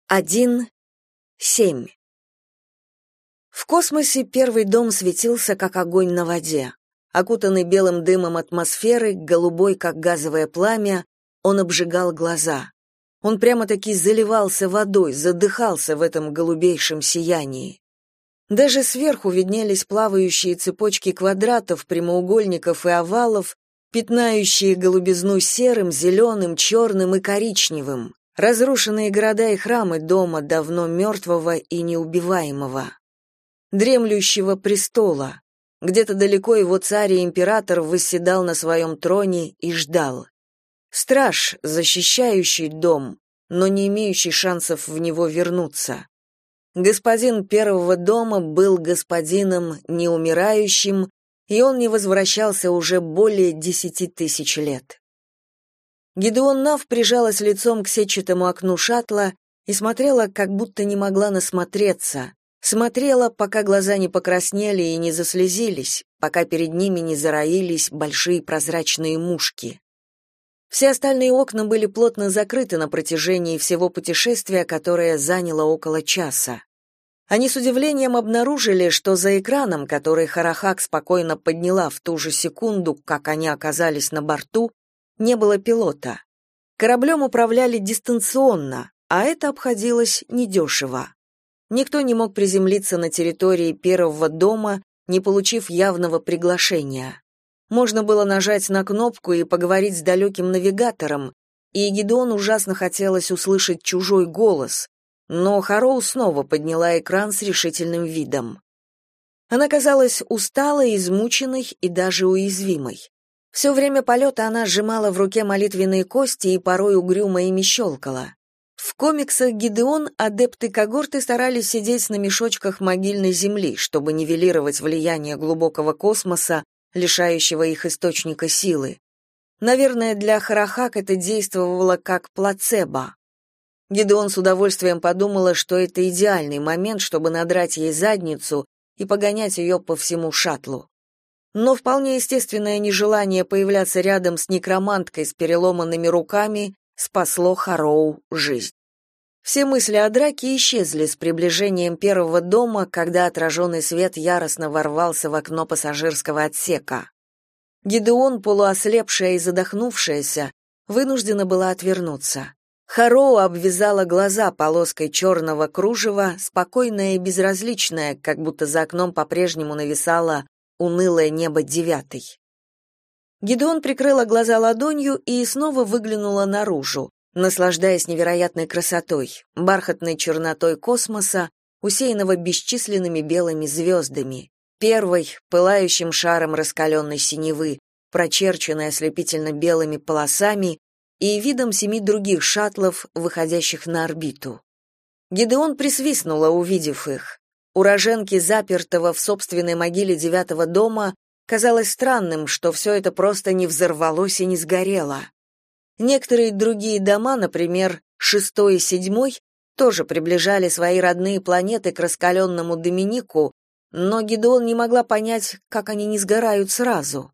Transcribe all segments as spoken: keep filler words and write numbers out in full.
один семь. В космосе первый дом светился, как огонь на воде. Окутанный белым дымом атмосферы, голубой, как газовое пламя, он обжигал глаза. Он прямо-таки заливался водой, задыхался в этом голубейшем сиянии. Даже сверху виднелись плавающие цепочки квадратов, прямоугольников и овалов, пятнающие голубизну серым, зеленым, черным и коричневым. Разрушенные города и храмы дома давно мертвого и неубиваемого. Дремлющего престола. Где-то далеко его царь и император восседал на своем троне и ждал. Страж, защищающий дом, но не имеющий шансов в него вернуться. Господин первого дома был господином неумирающим, и он не возвращался уже более десяти тысяч лет. Гидеон Нав прижалась лицом к сетчатому окну шаттла и смотрела, как будто не могла насмотреться. Смотрела, пока глаза не покраснели и не заслезились, пока перед ними не зароились большие прозрачные мушки. Все остальные окна были плотно закрыты на протяжении всего путешествия, которое заняло около часа. Они с удивлением обнаружили, что за экраном, который Харахак спокойно подняла в ту же секунду, как они оказались на борту, не было пилота. Кораблем управляли дистанционно, а это обходилось недешево. Никто не мог приземлиться на территории первого дома, не получив явного приглашения. Можно было нажать на кнопку и поговорить с далеким навигатором, и Гидеон ужасно хотелось услышать чужой голос, но Хароу снова подняла экран с решительным видом. Она казалась усталой, измученной и даже уязвимой. Все время полета она сжимала в руке молитвенные кости и порой угрюмо ими щелкала. В комиксах Гидеон адепты когорты старались сидеть на мешочках могильной земли, чтобы нивелировать влияние глубокого космоса, лишающего их источника силы. Наверное, для Харахак это действовало как плацебо. Гидеон с удовольствием подумала, что это идеальный момент, чтобы надрать ей задницу и погонять ее по всему шаттлу. Но вполне естественное нежелание появляться рядом с некроманткой с переломанными руками спасло Хароу жизнь. Все мысли о драке исчезли с приближением первого дома, когда отраженный свет яростно ворвался в окно пассажирского отсека. Гидеон, полуослепшая и задохнувшаяся, вынуждена была отвернуться. Хароу обвязала глаза полоской черного кружева, спокойная и безразличная, как будто за окном по-прежнему нависало унылое небо девятой. Гидеон прикрыла глаза ладонью и снова выглянула наружу, наслаждаясь невероятной красотой, бархатной чернотой космоса, усеянного бесчисленными белыми звездами, первой, пылающим шаром раскаленной синевы, прочерченной ослепительно белыми полосами, и видом семи других шаттлов, выходящих на орбиту. Гидеон присвистнула, увидев их. Уроженке запертого в собственной могиле девятого дома казалось странным, что все это просто не взорвалось и не сгорело. Некоторые другие дома, например, шестой и седьмой, тоже приближали свои родные планеты к раскаленному Доминику, но Гидеон не могла понять, как они не сгорают сразу.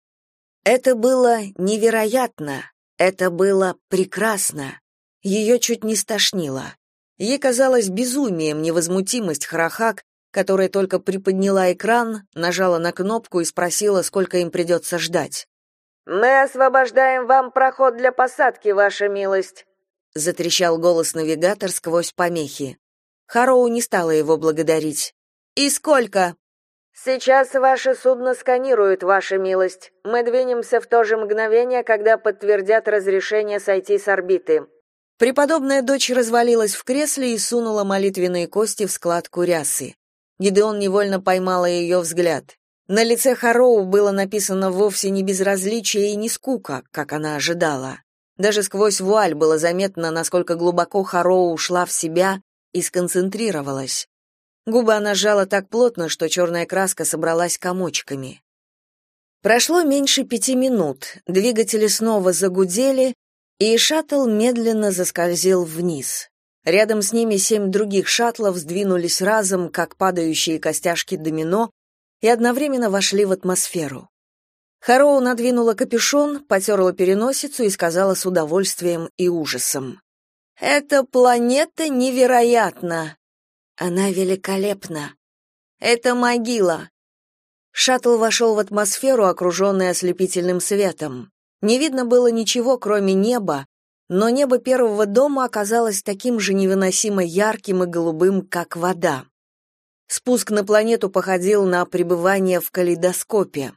Это было невероятно, это было прекрасно. Ее чуть не стошнило. Ей казалось безумием невозмутимость Харахак, которая только приподняла экран, нажала на кнопку и спросила, сколько им придется ждать. «Мы освобождаем вам проход для посадки, ваша милость», — затрещал голос навигатор сквозь помехи. Хароу не стала его благодарить. «И сколько?» «Сейчас ваше судно сканирует, ваша милость. Мы двинемся в то же мгновение, когда подтвердят разрешение сойти с орбиты». Преподобная дочь развалилась в кресле и сунула молитвенные кости в складку рясы. Гидеон невольно поймала ее взгляд. На лице Хароу было написано вовсе не безразличие и не скука, как она ожидала. Даже сквозь вуаль было заметно, насколько глубоко Хароу ушла в себя и сконцентрировалась. Губы она сжала так плотно, что черная краска собралась комочками. Прошло меньше пяти минут, двигатели снова загудели, и шаттл медленно заскользил вниз. Рядом с ними семь других шаттлов сдвинулись разом, как падающие костяшки домино, и одновременно вошли в атмосферу. Хароу надвинула капюшон, потерла переносицу и сказала с удовольствием и ужасом: Эта планета невероятна. Она великолепна. Это могила. Шаттл вошел в атмосферу, окруженный ослепительным светом. Не видно было ничего, кроме неба, но небо первого дома оказалось таким же невыносимо ярким и голубым, как вода. Спуск на планету походил на пребывание в калейдоскопе.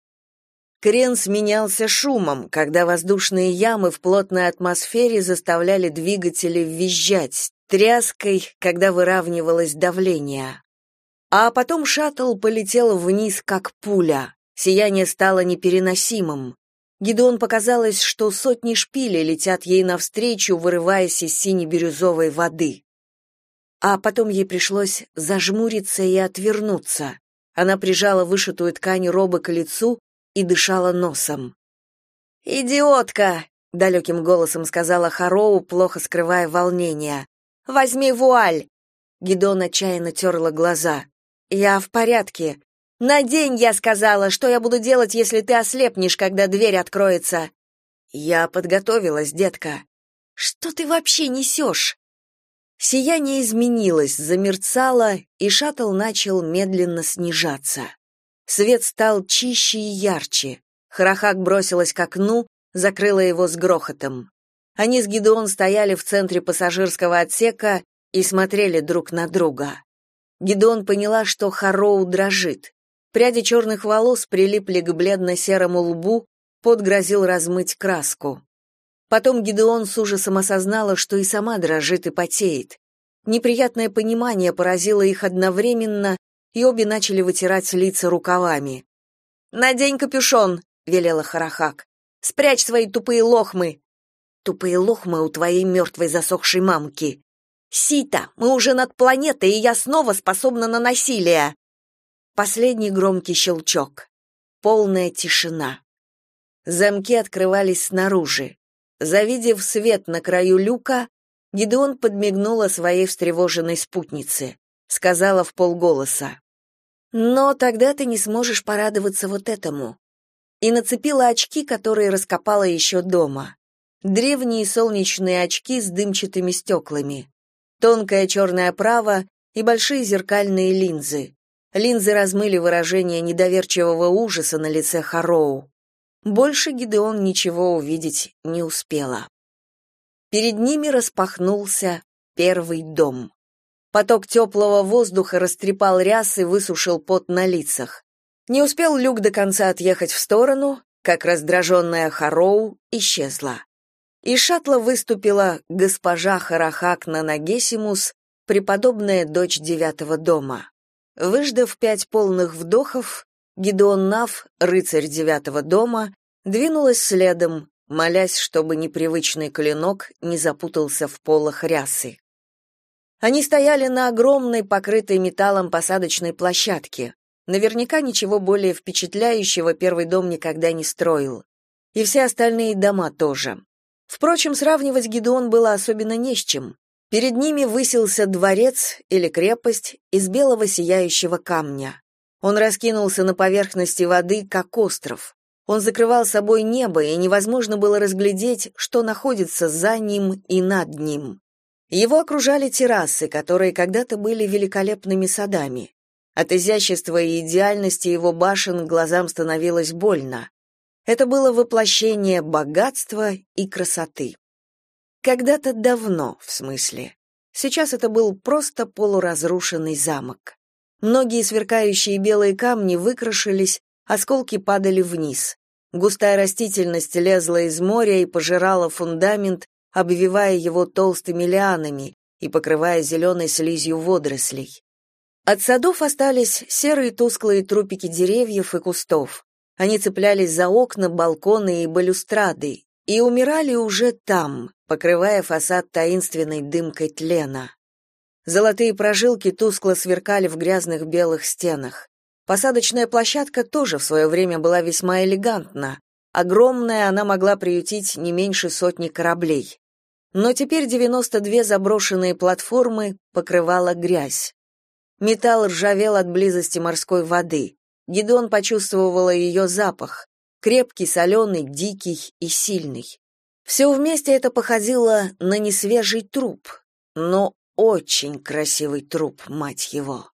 Крен сменялся шумом, когда воздушные ямы в плотной атмосфере заставляли двигатели визжать, тряской, когда выравнивалось давление. А потом шаттл полетел вниз, как пуля. Сияние стало непереносимым. Гидеон показалось, что сотни шпилей летят ей навстречу, вырываясь из сине-бирюзовой воды. А потом ей пришлось зажмуриться и отвернуться. Она прижала вышитую ткань робы к лицу и дышала носом. «Идиотка!» — далеким голосом сказала Харроу, плохо скрывая волнение. «Возьми вуаль!» Гидеон отчаянно терла глаза. «Я в порядке. Надень, я сказала, что я буду делать, если ты ослепнешь, когда дверь откроется?» «Я подготовилась, детка». «Что ты вообще несешь?» Сияние изменилось, замерцало, и шаттл начал медленно снижаться. Свет стал чище и ярче. Харахак бросилась к окну, закрыла его с грохотом. Они с Гидеон стояли в центре пассажирского отсека и смотрели друг на друга. Гидеон поняла, что Харроу дрожит. Пряди черных волос прилипли к бледно-серому лбу, пот грозил размыть краску. Потом Гидеон с ужасом осознала, что и сама дрожит и потеет. Неприятное понимание поразило их одновременно, и обе начали вытирать лица рукавами. «Надень капюшон», — велела Харахак. «Спрячь свои тупые лохмы». «Тупые лохмы у твоей мертвой засохшей мамки». «Сита, мы уже над планетой, и я снова способна на насилие!» Последний громкий щелчок. Полная тишина. Замки открывались снаружи. Завидев свет на краю люка, Гидеон подмигнула своей встревоженной спутнице. Сказала вполголоса: «Но тогда ты не сможешь порадоваться вот этому». И нацепила очки, которые раскопала еще дома. Древние солнечные очки с дымчатыми стеклами. Тонкая черная оправа и большие зеркальные линзы. Линзы размыли выражение недоверчивого ужаса на лице Харроу. Больше Гидеон ничего увидеть не успела. Перед ними распахнулся первый дом. Поток теплого воздуха растрепал рясы и высушил пот на лицах. Не успел люк до конца отъехать в сторону, как раздраженная Харроу исчезла. Из шаттла выступила госпожа Харахак Нанагесимус, преподобная дочь девятого дома. Выждав пять полных вдохов, Гидеон Нав, рыцарь девятого дома, двинулась следом, молясь, чтобы непривычный клинок не запутался в полах рясы. Они стояли на огромной, покрытой металлом посадочной площадке. Наверняка ничего более впечатляющего первый дом никогда не строил. И все остальные дома тоже. Впрочем, сравнивать Гидеон было особенно не с чем. Перед ними высился дворец или крепость из белого сияющего камня. Он раскинулся на поверхности воды, как остров. Он закрывал собой небо, и невозможно было разглядеть, что находится за ним и над ним. Его окружали террасы, которые когда-то были великолепными садами. От изящества и идеальности его башен глазам становилось больно. Это было воплощение богатства и красоты. Когда-то давно, в смысле. Сейчас это был просто полуразрушенный замок. Многие сверкающие белые камни выкрашились, осколки падали вниз. Густая растительность лезла из моря и пожирала фундамент, обвивая его толстыми лианами и покрывая зеленой слизью водорослей. От садов остались серые тусклые трупики деревьев и кустов. Они цеплялись за окна, балконы и балюстрады и умирали уже там, покрывая фасад таинственной дымкой тлена. Золотые прожилки тускло сверкали в грязных белых стенах. Посадочная площадка тоже в свое время была весьма элегантна. Огромная, она могла приютить не меньше сотни кораблей. Но теперь девяносто две заброшенные платформы покрывала грязь. Металл ржавел от близости морской воды. Гидеон почувствовала ее запах, крепкий, соленый, дикий и сильный. Все вместе это походило на несвежий труп, но очень красивый труп, мать его.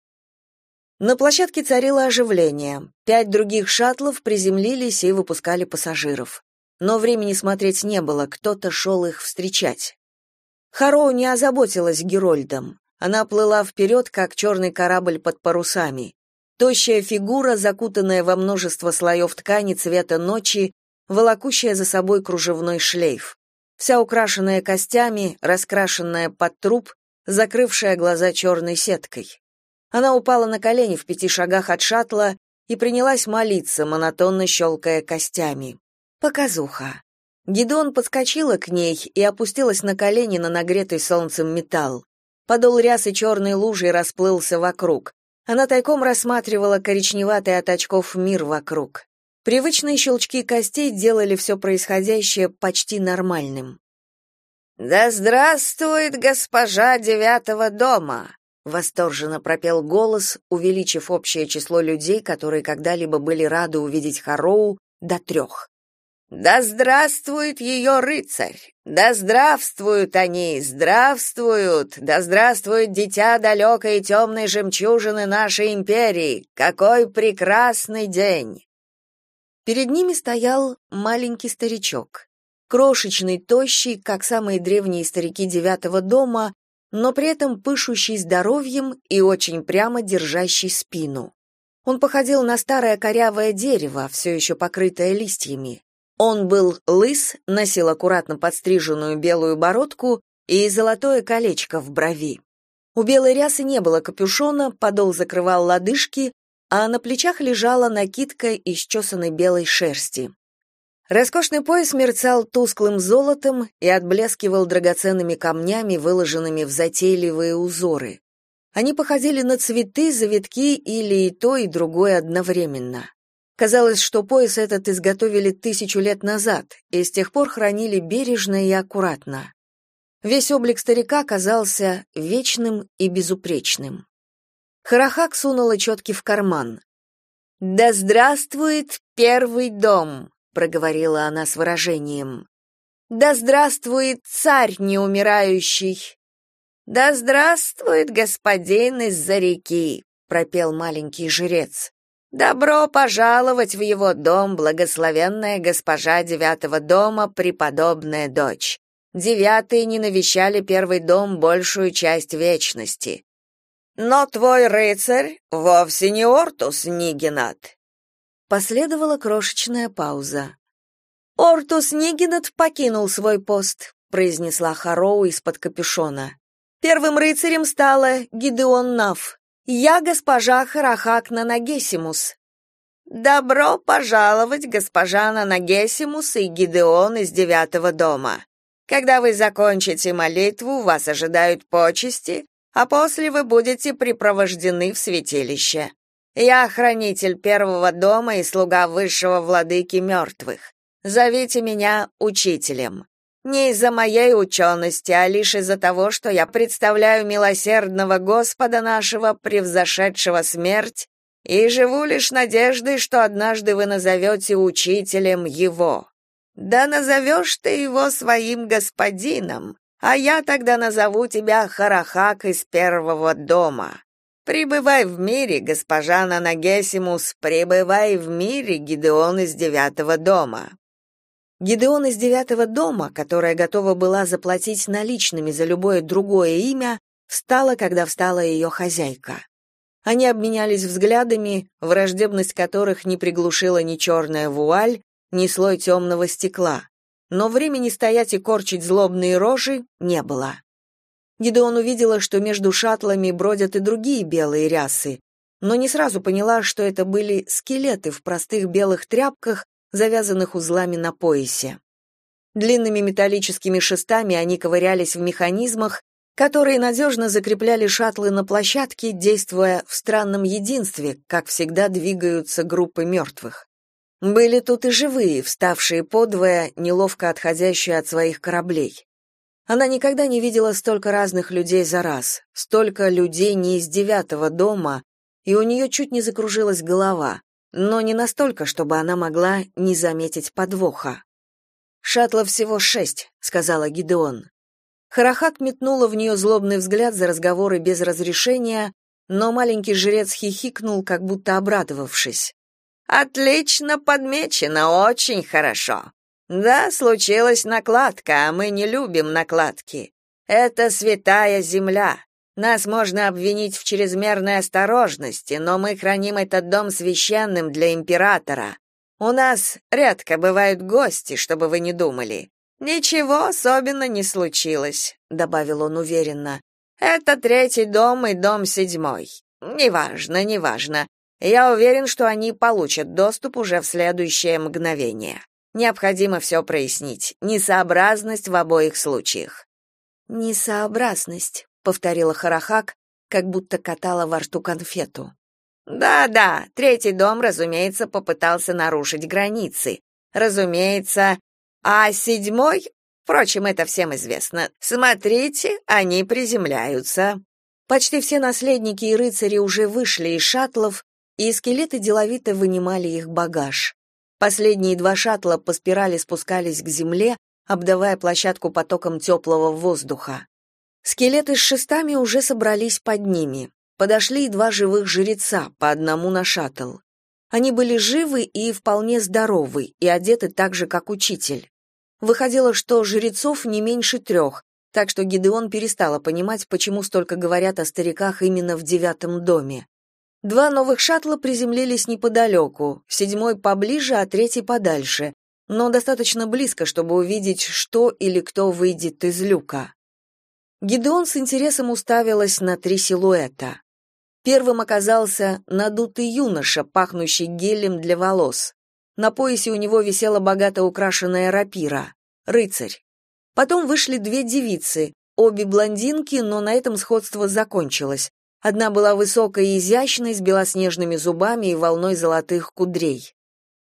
На площадке царило оживление. Пять других шаттлов приземлились и выпускали пассажиров. Но времени смотреть не было, кто-то шел их встречать. Харроу не озаботилась Герольдом. Она плыла вперед, как черный корабль под парусами. Тощая фигура, закутанная во множество слоев ткани цвета ночи, волокущая за собой кружевной шлейф. Вся украшенная костями, раскрашенная под труп, закрывшая глаза черной сеткой. Она упала на колени в пяти шагах от шаттла и принялась молиться, монотонно щелкая костями. Показуха. Гидеон подскочила к ней и опустилась на колени на нагретый солнцем металл. Подол рясы черной лужей расплылся вокруг. Она тайком рассматривала коричневатый от очков мир вокруг. Привычные щелчки костей делали все происходящее почти нормальным. «Да здравствует госпожа девятого дома!» — восторженно пропел голос, увеличив общее число людей, которые когда-либо были рады увидеть Харроу, до трех. «Да здравствует ее рыцарь! Да здравствуют они! Здравствуют! Да здравствует дитя далекой и темной жемчужины нашей империи! Какой прекрасный день!» Перед ними стоял маленький старичок. Крошечный, тощий, как самые древние старики девятого дома, но при этом пышущий здоровьем и очень прямо держащий спину. Он походил на старое корявое дерево, все еще покрытое листьями. Он был лыс, носил аккуратно подстриженную белую бородку и золотое колечко в брови. У белой рясы не было капюшона, подол закрывал лодыжки, а на плечах лежала накидка из чесаной белой шерсти. Роскошный пояс мерцал тусклым золотом и отблескивал драгоценными камнями, выложенными в затейливые узоры. Они походили на цветы, завитки или и то, и другое одновременно. Казалось, что пояс этот изготовили тысячу лет назад и с тех пор хранили бережно и аккуратно. Весь облик старика казался вечным и безупречным. Харахак сунула четки в карман. «Да здравствует первый дом!» — проговорила она с выражением. «Да здравствует царь неумирающий!» «Да здравствует господин из-за реки!» — пропел маленький жрец. «Добро пожаловать в его дом, благословенная госпожа девятого дома, преподобная дочь. Девятые не навещали первый дом большую часть вечности. Но твой рыцарь вовсе не Ортус Нигенат». Последовала крошечная пауза. «Ортус Нигенат покинул свой пост», — произнесла Харроу из-под капюшона. «Первым рыцарем стала Гидеон Наф. Я госпожа Харахак Нанагесимус». «Добро пожаловать, госпожа Нанагесимус и Гидеон из девятого дома. Когда вы закончите молитву, вас ожидают почести, а после вы будете припровождены в святилище. Я хранитель первого дома и слуга высшего владыки мертвых. Зовите меня учителем. Не из-за моей учености, а лишь из-за того, что я представляю милосердного Господа нашего, превзошедшего смерть, и живу лишь надеждой, что однажды вы назовете учителем его. Да назовешь ты его своим господином, а я тогда назову тебя Харахак из первого дома. Пребывай в мире, госпожа Нанагесимус, пребывай в мире, Гидеон из девятого дома». Гидеон из девятого дома, которая готова была заплатить наличными за любое другое имя, встала, когда встала ее хозяйка. Они обменялись взглядами, враждебность которых не приглушила ни черная вуаль, ни слой темного стекла. Но времени стоять и корчить злобные рожи не было. Гидеон увидела, что между шаттлами бродят и другие белые рясы, но не сразу поняла, что это были скелеты в простых белых тряпках, завязанных узлами на поясе. Длинными металлическими шестами они ковырялись в механизмах, которые надежно закрепляли шаттлы на площадке, действуя в странном единстве, как всегда двигаются группы мертвых. Были тут и живые, вставшие подвое, неловко отходящие от своих кораблей. Она никогда не видела столько разных людей за раз, столько людей не из девятого дома, и у нее чуть не закружилась голова, но не настолько, чтобы она могла не заметить подвоха. «Шаттлов всего шесть», — сказала Гидеон. Харахак метнула в нее злобный взгляд за разговоры без разрешения, но маленький жрец хихикнул, как будто обрадовавшись. «Отлично подмечено, очень хорошо. Да, случилась накладка, а мы не любим накладки. Это святая земля. Нас можно обвинить в чрезмерной осторожности, но мы храним этот дом священным для императора. У нас редко бывают гости, чтобы вы не думали. Ничего особенно не случилось», — добавил он уверенно. «Это третий дом и дом седьмой. Неважно, неважно. Я уверен, что они получат доступ уже в следующее мгновение. Необходимо все прояснить. Несообразность в обоих случаях». «Несообразность», — повторила Харахак, как будто катала во рту конфету. «Да-да, третий дом, разумеется, попытался нарушить границы. Разумеется. А седьмой, впрочем, это всем известно. Смотрите, они приземляются». Почти все наследники и рыцари уже вышли из шаттлов, и скелеты деловито вынимали их багаж. Последние два шаттла по спирали спускались к земле, обдавая площадку потоком теплого воздуха. Скелеты с шестами уже собрались под ними. Подошли и два живых жреца, по одному на шаттл. Они были живы и вполне здоровы, и одеты так же, как учитель. Выходило, что жрецов не меньше трех, так что Гидеон перестала понимать, почему столько говорят о стариках именно в девятом доме. Два новых шаттла приземлились неподалеку, седьмой поближе, а третий подальше, но достаточно близко, чтобы увидеть, что или кто выйдет из люка. Гидеон с интересом уставилась на три силуэта. Первым оказался надутый юноша, пахнущий гелем для волос. На поясе у него висела богато украшенная рапира — рыцарь. Потом вышли две девицы, обе блондинки, но на этом сходство закончилось. Одна была высокой и изящной, с белоснежными зубами и волной золотых кудрей.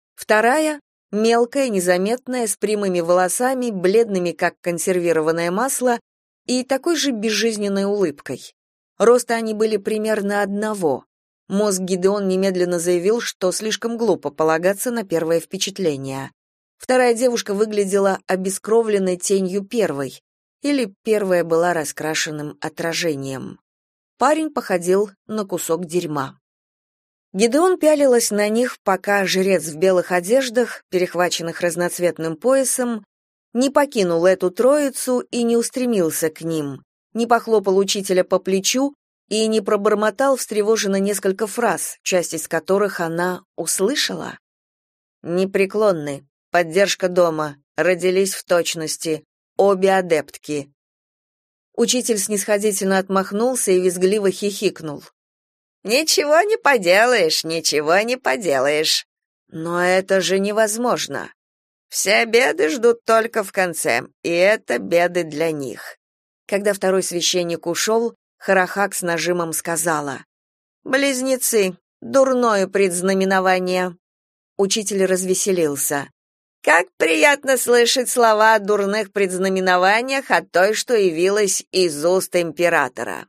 Вторая — мелкая, незаметная, с прямыми волосами, бледными, как консервированное масло, и такой же безжизненной улыбкой. Роста они были примерно одного. Мозг Гидеон немедленно заявил, что слишком глупо полагаться на первое впечатление. Вторая девушка выглядела обескровленной тенью первой, или первая была раскрашенным отражением. Парень походил на кусок дерьма. Гидеон пялилась на них, пока жрец в белых одеждах, перехваченных разноцветным поясом, не покинул эту троицу и не устремился к ним, не похлопал учителя по плечу и не пробормотал встревоженно несколько фраз, часть из которых она услышала. «Непреклонны, поддержка дома, родились в точности, обе адептки». Учитель снисходительно отмахнулся и визгливо хихикнул. «Ничего не поделаешь, ничего не поделаешь. Но это же невозможно. Все беды ждут только в конце, и это беды для них». Когда второй священник ушел, Харахак с нажимом сказала: «Близнецы, дурное предзнаменование». Учитель развеселился. «Как приятно слышать слова о дурных предзнаменованиях от той, что явилась из уст императора».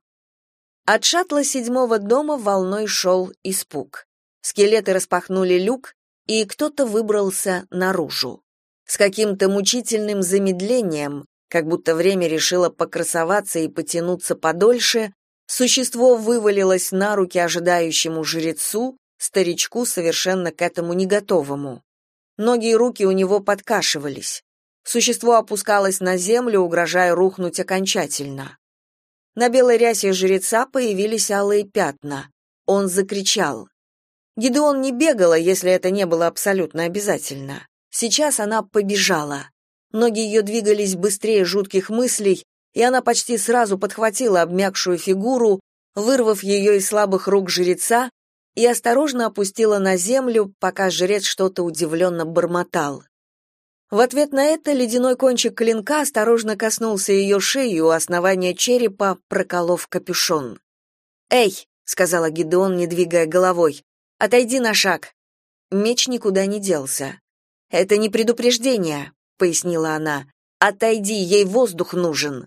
От шаттла седьмого дома волной шел испуг. Скелеты распахнули люк, и кто-то выбрался наружу. С каким-то мучительным замедлением, как будто время решило покрасоваться и потянуться подольше, существо вывалилось на руки ожидающему жрецу, старичку, совершенно к этому не готовому. Ноги и руки у него подкашивались. Существо опускалось на землю, угрожая рухнуть окончательно. На белой рясе жреца появились алые пятна. Он закричал. Гидеон не бегала, если это не было абсолютно обязательно. Сейчас она побежала. Ноги ее двигались быстрее жутких мыслей, и она почти сразу подхватила обмякшую фигуру, вырвав ее из слабых рук жреца, и осторожно опустила на землю, пока жрец что-то удивленно бормотал. В ответ на это ледяной кончик клинка осторожно коснулся ее шеи у основания черепа, проколов капюшон. «Эй!» — сказала Гидеон, не двигая головой. «Отойди на шаг!» Меч никуда не делся. «Это не предупреждение», — пояснила она. «Отойди, ей воздух нужен».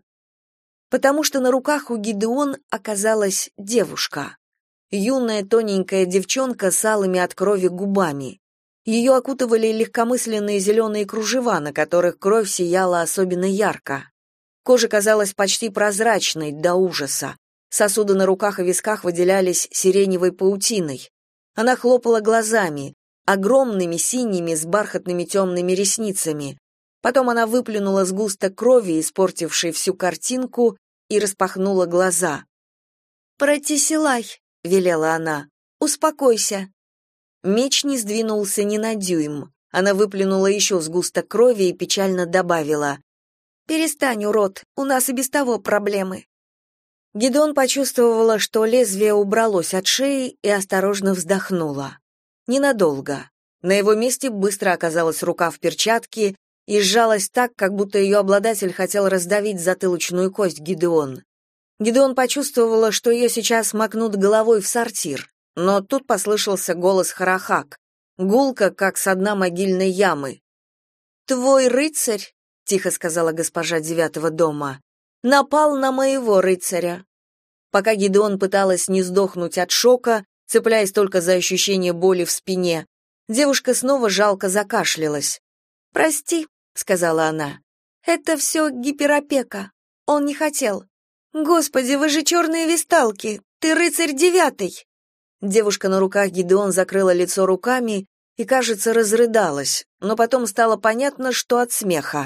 Потому что на руках у Гидеон оказалась девушка. Юная тоненькая девчонка с алыми от крови губами. Ее окутывали легкомысленные зеленые кружева, на которых кровь сияла особенно ярко. Кожа казалась почти прозрачной до ужаса. Сосуды на руках и висках выделялись сиреневой паутиной. Она хлопала глазами, огромными синими с бархатными темными ресницами. Потом она выплюнула сгусток крови, испортивший всю картинку, и распахнула глаза. «Пратисилай», — велела она, — «успокойся». Меч не сдвинулся ни на дюйм. Она выплюнула еще сгусток крови и печально добавила: «Перестань, урод, у нас и без того проблемы». Гидеон почувствовала, что лезвие убралось от шеи, и осторожно вздохнула. Ненадолго. На его месте быстро оказалась рука в перчатке и сжалась так, как будто ее обладатель хотел раздавить затылочную кость Гидеон. Гидеон почувствовала, что ее сейчас макнут головой в сортир, но тут послышался голос Харахак, гулко, как со дна могильной ямы. «Твой рыцарь», — тихо сказала госпожа девятого дома, — «напал на моего рыцаря». Пока Гидеон пыталась не сдохнуть от шока, цепляясь только за ощущение боли в спине, девушка снова жалко закашлялась. «Прости», — сказала она, — «это все гиперопека. Он не хотел». «Господи, вы же черные висталки! Ты рыцарь девятый!» Девушка на руках Гидеон закрыла лицо руками и, кажется, разрыдалась, но потом стало понятно, что от смеха.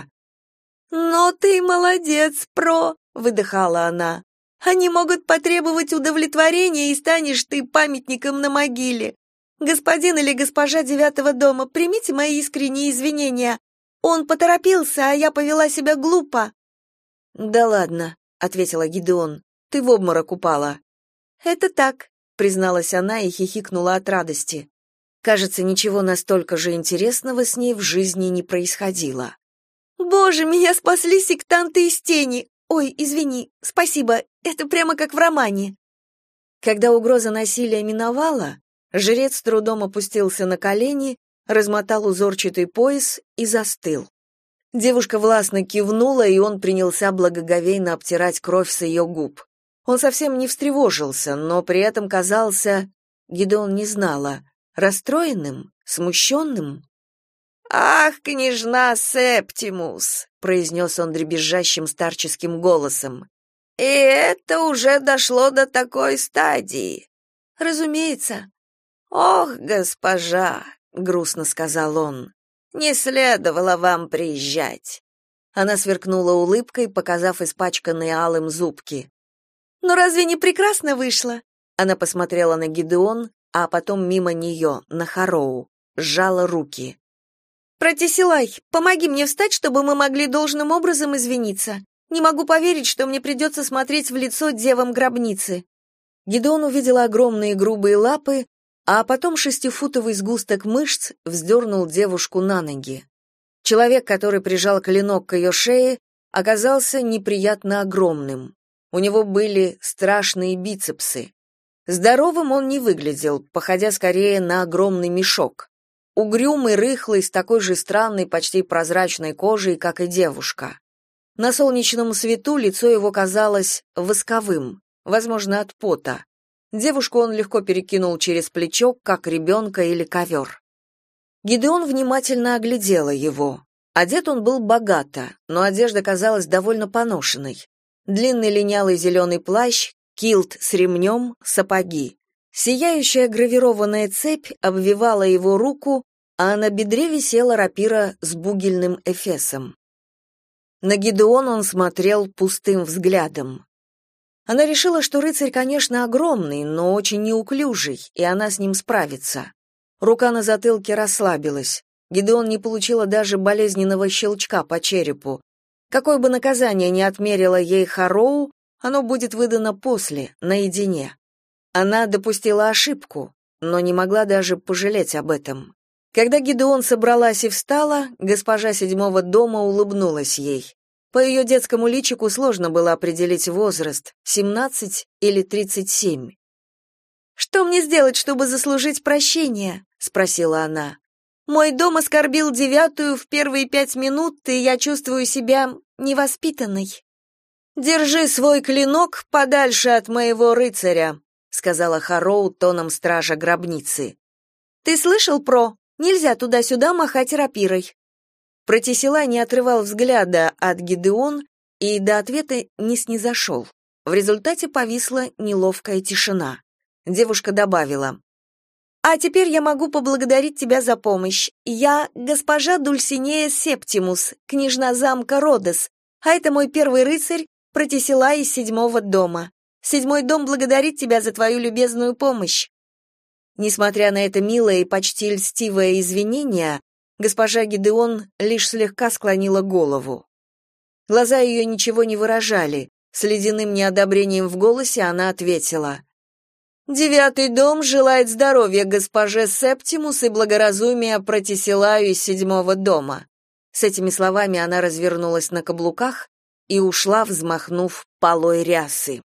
«Но ты молодец, Про!» — выдыхала она. «Они могут потребовать удовлетворения, и станешь ты памятником на могиле. Господин или госпожа девятого дома, примите мои искренние извинения. Он поторопился, а я повела себя глупо». «Да ладно», — ответила Гидеон. «Ты в обморок упала». «Это так», — призналась она и хихикнула от радости. Кажется, ничего настолько же интересного с ней в жизни не происходило. «Боже, меня спасли сектанты из тени! Ой, извини, спасибо, это прямо как в романе». Когда угроза насилия миновала, жрец с трудом опустился на колени, размотал узорчатый пояс и застыл. Девушка властно кивнула, и он принялся благоговейно обтирать кровь с ее губ. Он совсем не встревожился, но при этом казался, Гидеон не знала, расстроенным, смущенным. «Ах, княжна Септимус!» — произнес он дребезжащим старческим голосом. «И это уже дошло до такой стадии!» «Разумеется!» «Ох, госпожа!» — грустно сказал он. «Не следовало вам приезжать». Она сверкнула улыбкой, показав испачканные алым зубки. «Но разве не прекрасно вышло?» Она посмотрела на Гидеон, а потом мимо нее, на Хароу, сжала руки. «Пратисилай, помоги мне встать, чтобы мы могли должным образом извиниться. Не могу поверить, что мне придется смотреть в лицо девам гробницы». Гидеон увидела огромные грубые лапы, а потом шестифутовый сгусток мышц вздернул девушку на ноги. Человек, который прижал клинок к ее шее, оказался неприятно огромным. У него были страшные бицепсы. Здоровым он не выглядел, походя скорее на огромный мешок. Угрюмый, рыхлый, с такой же странной, почти прозрачной кожей, как и девушка. На солнечном свету лицо его казалось восковым, возможно, от пота. Девушку он легко перекинул через плечо, как ребенка или ковер. Гидеон внимательно оглядела его. Одет он был богато, но одежда казалась довольно поношенной. Длинный линялый зеленый плащ, килт с ремнем, сапоги. Сияющая гравированная цепь обвивала его руку, а на бедре висела рапира с бугельным эфесом. На Гидеон он смотрел пустым взглядом. Она решила, что рыцарь, конечно, огромный, но очень неуклюжий, и она с ним справится. Рука на затылке расслабилась. Гидеон не получила даже болезненного щелчка по черепу. Какое бы наказание ни отмерила ей Хароу, оно будет выдано после, наедине. Она допустила ошибку, но не могла даже пожалеть об этом. Когда Гидеон собралась и встала, госпожа седьмого дома улыбнулась ей. По ее детскому личику сложно было определить возраст, семнадцать или тридцать семь. «Что мне сделать, чтобы заслужить прощение?» — спросила она. «Мой дом оскорбил девятую в первые пять минут, и я чувствую себя невоспитанной». «Держи свой клинок подальше от моего рыцаря», — сказала Хароу тоном стража гробницы. «Ты слышал, Про? Нельзя туда-сюда махать рапирой». Протисила не отрывал взгляда от Гидеон и до ответа не снизошел. В результате повисла неловкая тишина. Девушка добавила: «А теперь я могу поблагодарить тебя за помощь. Я госпожа Дульсинея Септимус, княжна замка Родос, а это мой первый рыцарь, Протисила из седьмого дома. Седьмой дом благодарит тебя за твою любезную помощь». Несмотря на это милое и почти льстивое извинение, госпожа Гидеон лишь слегка склонила голову. Глаза ее ничего не выражали. С ледяным неодобрением в голосе она ответила: «Девятый дом желает здоровья госпоже Септимус и благоразумия Протисилаю из седьмого дома». С этими словами она развернулась на каблуках и ушла, взмахнув полой рясы.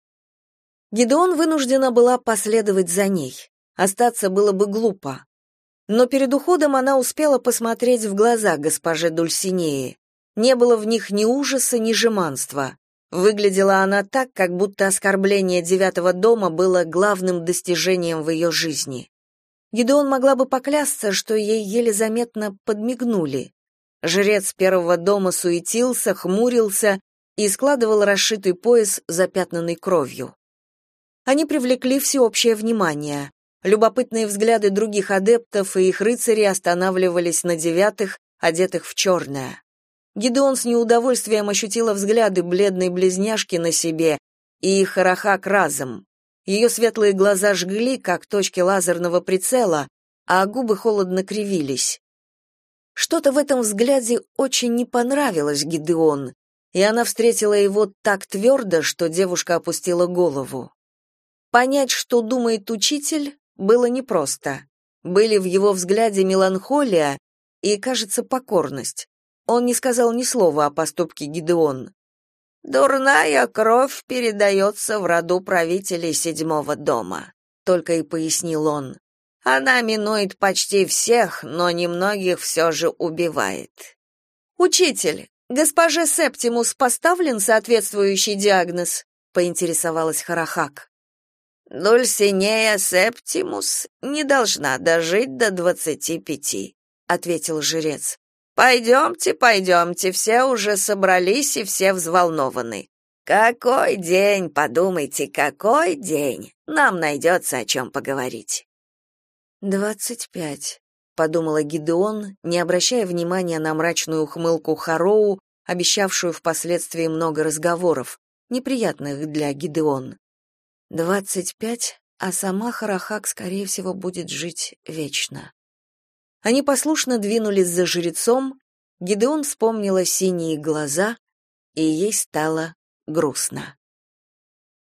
Гидеон вынуждена была последовать за ней. Остаться было бы глупо. Но перед уходом она успела посмотреть в глаза госпоже Дульсинеи. Не было в них ни ужаса, ни жеманства. Выглядела она так, как будто оскорбление девятого дома было главным достижением в ее жизни. Гидеон могла бы поклясться, что ей еле заметно подмигнули. Жрец первого дома суетился, хмурился и складывал расшитый пояс, запятнанный кровью. Они привлекли всеобщее внимание. Любопытные взгляды других адептов и их рыцарей останавливались на девятых, одетых в черное. Гидеон с неудовольствием ощутила взгляды бледной близняшки на себе и Харахак разом. Ее светлые глаза жгли, как точки лазерного прицела, а губы холодно кривились. Что-то в этом взгляде очень не понравилось Гидеон, и она встретила его так твердо, что девушка опустила голову. Понять, что думает учитель, было непросто. Были в его взгляде меланхолия и, кажется, покорность. Он не сказал ни слова о поступке Гидеон. «Дурная кровь передается в роду правителей седьмого дома», — только и пояснил он. «Она минует почти всех, но немногих все же убивает». «Учитель, госпоже Септимус поставлен соответствующий диагноз?» — поинтересовалась Харахак. «Дульсинея Септимус не должна дожить до двадцати пяти», — ответил жрец. «Пойдемте, пойдемте, все уже собрались и все взволнованы. Какой день, подумайте, какой день! Нам найдется о чем поговорить». «Двадцать пять», — подумала Гидеон, не обращая внимания на мрачную ухмылку Хароу, обещавшую впоследствии много разговоров, неприятных для Гидеон. «Двадцать пять, а сама Харахак, скорее всего, будет жить вечно». Они послушно двинулись за жрецом, Гидеон вспомнила синие глаза, и ей стало грустно.